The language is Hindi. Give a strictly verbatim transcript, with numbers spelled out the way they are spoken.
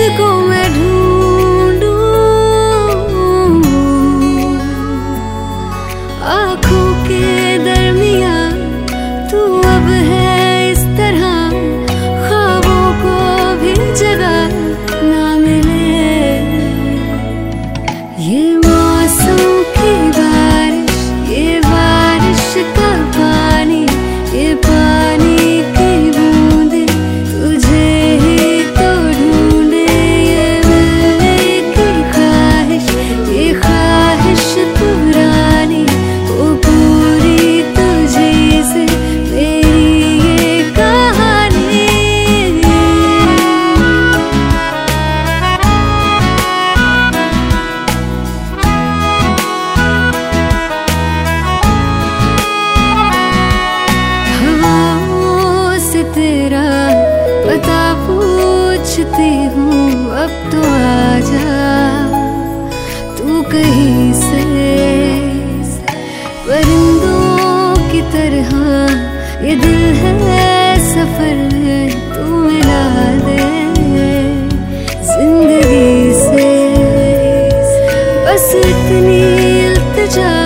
तुझको मैं ढूंढूं, आँखों के दरमियां तू अब है इस तरह, ख्वाबों को भी जगह ना मिले। ये मौसम की बारिश, ये बारिश का पानी, ये पानी की बूंदे तुझे ही तो ढूंढे। ये मिलने की ख्वाहिश, ये ख्वाहिश पुरानी, वो पूरी तुझी से मेरी ये कहानी। हवाओं से तेरा पता पूछती हूँ, अब तो आजा तू कहीं से। परिंदों की तरह ये दिल है सफर, तू मिला दे जिंदगी से। बस इतनी इल्तिजा